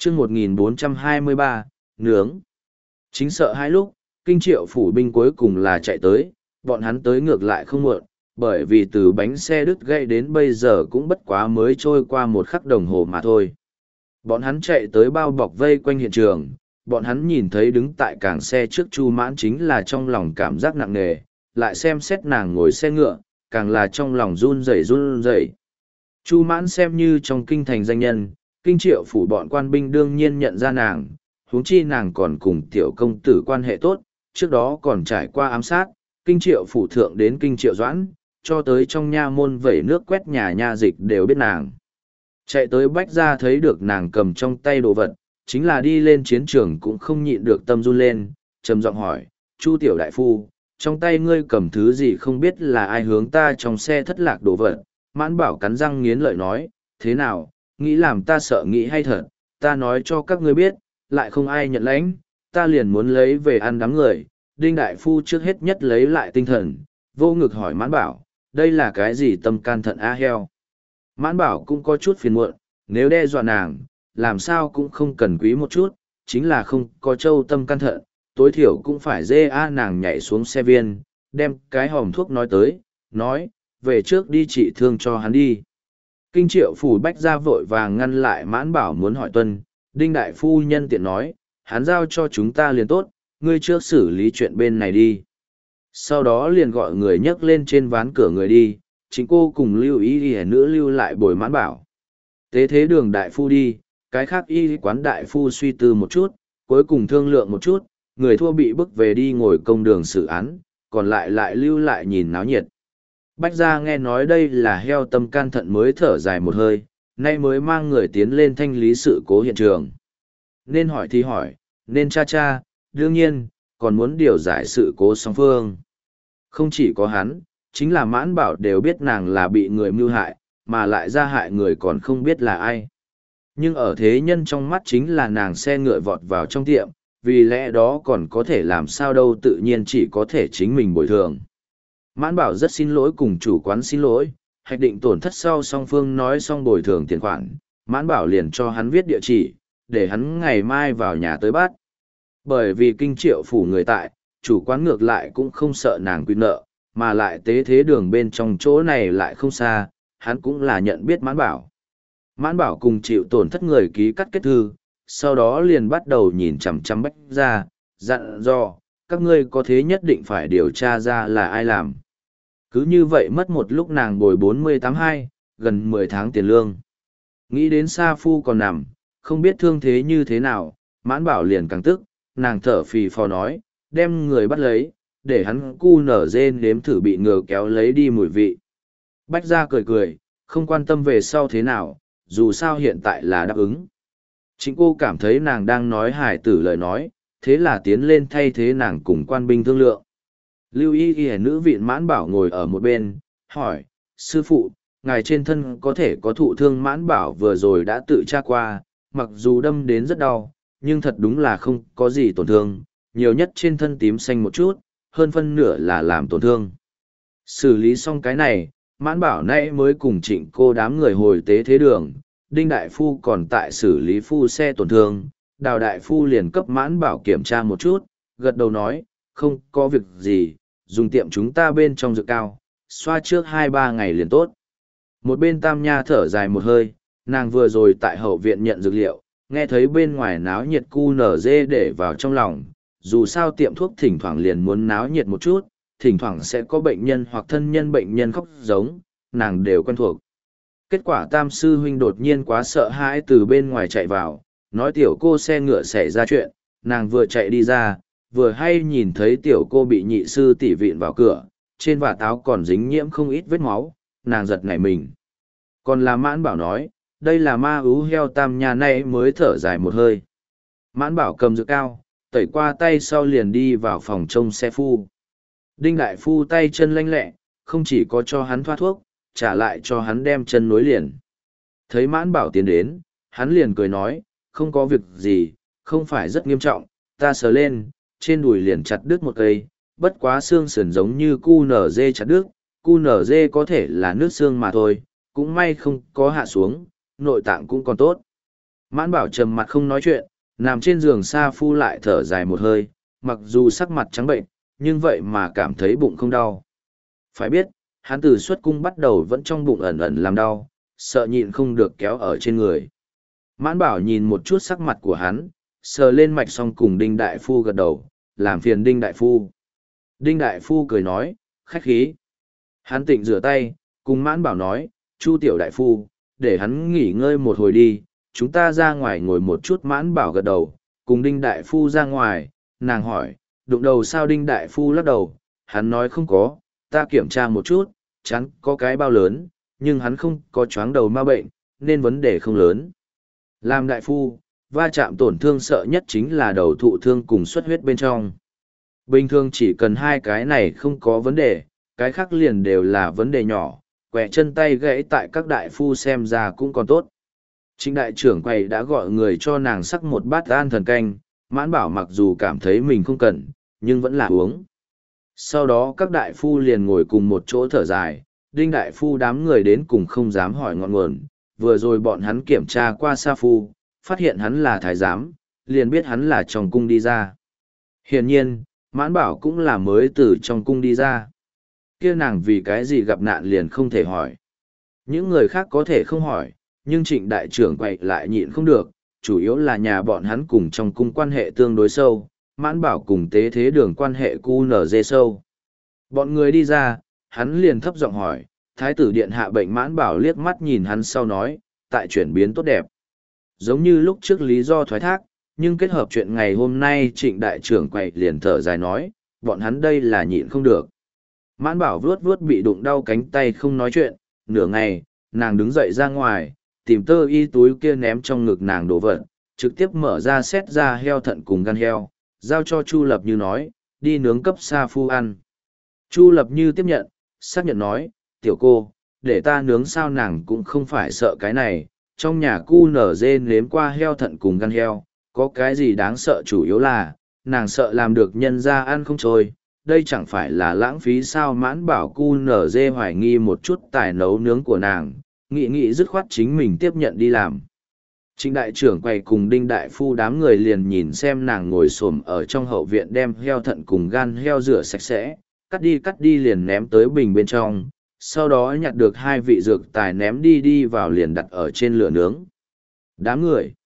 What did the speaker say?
chương 1423, nướng. Chính sợ hai lúc, Kinh Triệu phủ binh cuối cùng là chạy tới, bọn hắn tới ngược lại không muộn, bởi vì từ bánh xe đứt gãy đến bây giờ cũng bất quá mới trôi qua một khắc đồng hồ mà thôi. Bọn hắn chạy tới bao bọc vây quanh hiện trường, bọn hắn nhìn thấy đứng tại cảng xe trước Chu Mãn chính là trong lòng cảm giác nặng nề, lại xem xét nàng ngồi xe ngựa, càng là trong lòng run rẩy run rẩy. Chu Mãn xem như trong kinh thành danh nhân, Kinh Triệu phủ bọn quan binh đương nhiên nhận ra nàng, huống chi nàng còn cùng tiểu công tử quan hệ tốt, trước đó còn trải qua ám sát, Kinh Triệu phủ thượng đến Kinh Triệu Doãn, cho tới trong nha môn vẩy nước quét nhà nha dịch đều biết nàng. Chạy tới Bách Gia thấy được nàng cầm trong tay đồ vật, chính là đi lên chiến trường cũng không nhịn được tâm run lên, trầm giọng hỏi, Chu tiểu đại phu, trong tay ngươi cầm thứ gì không biết là ai hướng ta trong xe thất lạc đồ vật. Mãn Bảo cắn răng nghiến lợi nói, thế nào, nghĩ làm ta sợ nghĩ hay thật, ta nói cho các ngươi biết, lại không ai nhận lãnh, ta liền muốn lấy về ăn đám người. Đinh đại phu trước hết nhất lấy lại tinh thần, vô ngực hỏi Mãn Bảo, đây là cái gì tâm can thận a heo. Mãn Bảo cũng có chút phiền muộn, nếu đe dọa nàng, làm sao cũng không cần quý một chút, chính là không có châu tâm can thận, tối thiểu cũng phải dê a nàng nhảy xuống xe viên, đem cái hòm thuốc nói tới, nói, về trước đi trị thương cho hắn đi. Kinh Triệu phủ Bách Gia vội vàng ngăn lại Mãn Bảo muốn hỏi tuân, Đinh đại phu nhân tiện nói, hắn giao cho chúng ta liền tốt, ngươi trước xử lý chuyện bên này đi. Sau đó liền gọi người nhấc lên trên ván cửa người đi, chính cô cùng lưu y nữ lưu lại bồi Mãn Bảo. Tế thế đường đại phu đi, cái khác y quán đại phu suy tư một chút, cuối cùng thương lượng một chút, người thua bị bức về đi ngồi công đường xử án, còn lại lưu lại nhìn náo nhiệt. Bách Gia nghe nói đây là heo tâm can thận mới thở dài một hơi, nay mới mang người tiến lên thanh lý sự cố hiện trường. Nên hỏi thì hỏi, nên cha, đương nhiên, còn muốn điều giải sự cố song phương. Không chỉ có hắn, chính là Mãn Bảo đều biết nàng là bị người mưu hại, mà lại ra hại người còn không biết là ai. Nhưng ở thế nhân trong mắt chính là nàng xe ngựa vọt vào trong tiệm, vì lẽ đó còn có thể làm sao đâu, tự nhiên chỉ có thể chính mình bồi thường. Mãn Bảo rất xin lỗi cùng chủ quán xin lỗi, hạch định tổn thất sau song phương nói xong bồi thường tiền khoản, Mãn Bảo liền cho hắn viết địa chỉ, để hắn ngày mai vào nhà tới bắt. Bởi vì Kinh Triệu phủ người tại, chủ quán ngược lại cũng không sợ nàng quy nợ, mà lại tế thế đường bên trong chỗ này lại không xa, hắn cũng là nhận biết Mãn Bảo. Mãn Bảo cùng chịu tổn thất người ký cắt kết thư, sau đó liền bắt đầu nhìn chằm chằm Bách Gia, dặn dò, các ngươi có thế nhất định phải điều tra ra là ai làm. Cứ như vậy mất một lúc nàng bồi 48-2, gần 10 tháng tiền lương. Nghĩ đến Sa Phu còn nằm, không biết thương thế như thế nào, Mãn Bảo liền càng tức, nàng thở phì phò nói, đem người bắt lấy, để hắn cu nở dê nếm thử bị ngờ kéo lấy đi mùi vị. Bách Gia cười cười, không quan tâm về sau thế nào, dù sao hiện tại là đáp ứng. Chính cô cảm thấy nàng đang nói hài tử lời nói, thế là tiến lên thay thế nàng cùng quan binh thương lượng. Lưu y nữ viện Mãn Bảo ngồi ở một bên, hỏi, sư phụ, ngài trên thân có thể có thụ thương? Mãn Bảo vừa rồi đã tự tra qua, mặc dù đâm đến rất đau, nhưng thật đúng là không có gì tổn thương, nhiều nhất trên thân tím xanh một chút, hơn phân nửa là làm tổn thương. Xử lý xong cái này, Mãn Bảo nãy mới cùng Trịnh cô đám người hồi tế thế đường, Đinh đại phu còn tại xử lý phu xe tổn thương, Đào đại phu liền cấp Mãn Bảo kiểm tra một chút, gật đầu nói, không có việc gì, dùng tiệm chúng ta bên trong dược cao, xoa trước 2-3 ngày liền tốt. Một bên Tam Nha thở dài một hơi, nàng vừa rồi tại hậu viện nhận dược liệu, nghe thấy bên ngoài náo nhiệt cu nở dê để vào trong lòng, dù sao tiệm thuốc thỉnh thoảng liền muốn náo nhiệt một chút, thỉnh thoảng sẽ có bệnh nhân hoặc thân nhân bệnh nhân khóc giống, nàng đều quen thuộc. Kết quả Tam sư huynh đột nhiên quá sợ hãi từ bên ngoài chạy vào, nói tiểu cô xe ngựa xảy ra chuyện, nàng vừa chạy đi ra, vừa hay nhìn thấy tiểu cô bị nhị sư tỷ vịn vào cửa, trên vạt áo còn dính nhiễm không ít vết máu, nàng giật nảy mình. Còn là Mãn Bảo nói, đây là ma ú heo. Tam Nha này mới thở dài một hơi. Mãn Bảo cầm dược cao, tẩy qua tay sau liền đi vào phòng trông xe phu. Đinh đại phu tay chân lanh lẹ, không chỉ có cho hắn thoa thuốc, trả lại cho hắn đem chân nối liền. Thấy Mãn Bảo tiến đến, hắn liền cười nói, không có việc gì, không phải rất nghiêm trọng, ta sờ lên, trên đùi liền chặt đứt một cây, bất quá xương sườn giống như cu nở dê chặt đứt, cu nở dê có thể là nước xương mà thôi, cũng may không có hạ xuống, nội tạng cũng còn tốt. Mãn Bảo trầm mặt không nói chuyện, nằm trên giường Sa Phu lại thở dài một hơi, mặc dù sắc mặt trắng bệnh, nhưng vậy mà cảm thấy bụng không đau. Phải biết, hắn từ xuất cung bắt đầu vẫn trong bụng ẩn ẩn làm đau, sợ nhịn không được kéo ở trên người. Mãn Bảo nhìn một chút sắc mặt của hắn, sờ lên mạch xong cùng Đinh Đại Phu gật đầu, làm phiền Đinh Đại Phu. Đinh Đại Phu cười nói, khách khí. Hắn tịnh rửa tay, cùng Mãn Bảo nói, Chu Tiểu Đại Phu, để hắn nghỉ ngơi một hồi đi, chúng ta ra ngoài ngồi một chút. Mãn Bảo gật đầu, cùng Đinh Đại Phu ra ngoài, nàng hỏi, đụng đầu sao? Đinh Đại Phu lắc đầu, hắn nói không có, ta kiểm tra một chút, chắn có cái bao lớn, nhưng hắn không có choáng đầu ma bệnh, nên vấn đề không lớn. Làm đại phu, va chạm tổn thương sợ nhất chính là đầu thụ thương cùng xuất huyết bên trong. Bình thường chỉ cần hai cái này không có vấn đề, cái khác liền đều là vấn đề nhỏ, quẹ chân tay gãy tại các đại phu xem ra cũng còn tốt. Trịnh đại trưởng quầy đã gọi người cho nàng sắc một bát an thần canh, Mãn Bảo mặc dù cảm thấy mình không cần, nhưng vẫn là uống. Sau đó các đại phu liền ngồi cùng một chỗ thở dài, Đinh đại phu đám người đến cùng không dám hỏi ngọn nguồn, vừa rồi bọn hắn kiểm tra qua Sa Phu, phát hiện hắn là thái giám, liền biết hắn là trong cung đi ra. Hiển nhiên, Mãn Bảo cũng là mới từ trong cung đi ra. Kia nàng vì cái gì gặp nạn liền không thể hỏi. Những người khác có thể không hỏi, nhưng Trịnh đại trưởng quậy lại nhịn không được, chủ yếu là nhà bọn hắn cùng trong cung quan hệ tương đối sâu, Mãn Bảo cùng Tế Thế Đường quan hệ QNZ sâu. Bọn người đi ra, hắn liền thấp giọng hỏi, Thái tử điện hạ bệnh. Mãn Bảo liếc mắt nhìn hắn sau nói, tại chuyển biến tốt đẹp. Giống như lúc trước lý do thoái thác, nhưng kết hợp chuyện ngày hôm nay Trịnh đại trưởng quậy liền thở dài nói, bọn hắn đây là nhịn không được. Mãn Bảo vuốt vuốt bị đụng đau cánh tay không nói chuyện, nửa ngày, nàng đứng dậy ra ngoài, tìm tơ y túi kia ném trong ngực nàng đổ vật, trực tiếp mở ra xét ra heo thận cùng gan heo, giao cho Chu Lập Như nói, đi nướng cấp Sa Phu ăn. Chu Lập Như tiếp nhận, xác nhận nói, tiểu cô, để ta nướng sao? Nàng cũng không phải sợ cái này, trong nhà cu nở dê nếm qua heo thận cùng gan heo, có cái gì đáng sợ? Chủ yếu là, nàng sợ làm được nhân ra ăn không trôi, đây chẳng phải là lãng phí sao? Mãn Bảo cu nở dê hoài nghi một chút tài nấu nướng của nàng, nghĩ dứt khoát chính mình tiếp nhận đi làm. Trịnh đại trưởng quầy cùng Đinh đại phu đám người liền nhìn xem nàng ngồi xổm ở trong hậu viện đem heo thận cùng gan heo rửa sạch sẽ, cắt đi liền ném tới bình bên trong, sau đó nhặt được hai vị dược tài ném đi vào liền đặt ở trên lửa nướng. Đám người